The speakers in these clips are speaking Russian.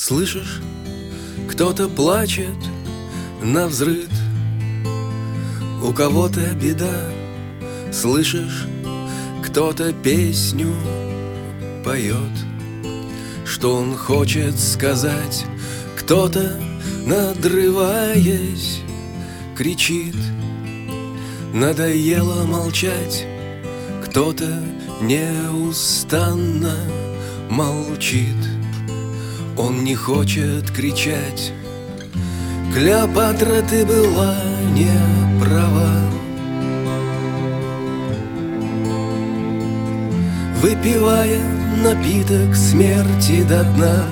Слышишь, кто-то плачет навзрыд, у кого-то беда. Слышишь, кто-то песню поет, что он хочет сказать. Кто-то, надрываясь, кричит: надоело молчать. Кто-то неустанно молчит, он не хочет кричать. Клеопатра, ты была не права, выпивая напиток смерти до дна.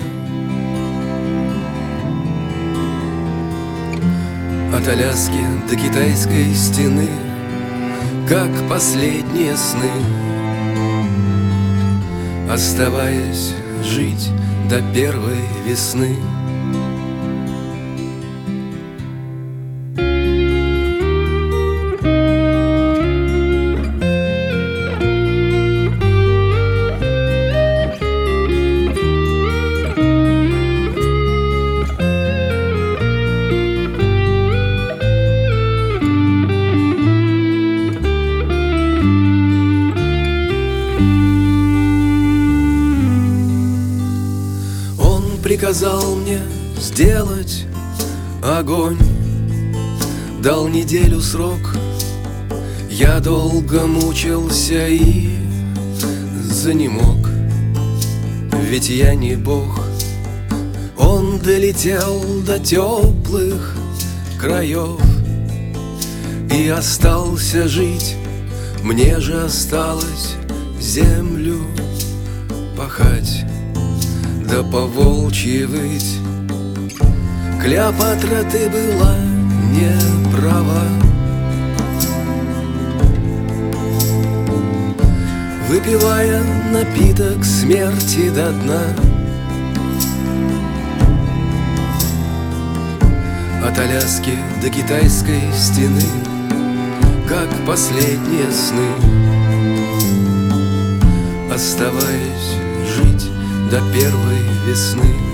От Аляски до китайской стены, как последние сны, оставаясь жить до первой весны. Приказал мне сделать огонь, дал неделю срок. Я долго мучился и занемог, ведь я не бог. Он долетел до теплых краев и остался жить. Мне же осталось землю пахать, да по-волчьи выть. Клеопатра, ты была не права, выпивая напиток смерти до дна. От Аляски до китайской стены, как последние сны, оставаясь жить до первой весны.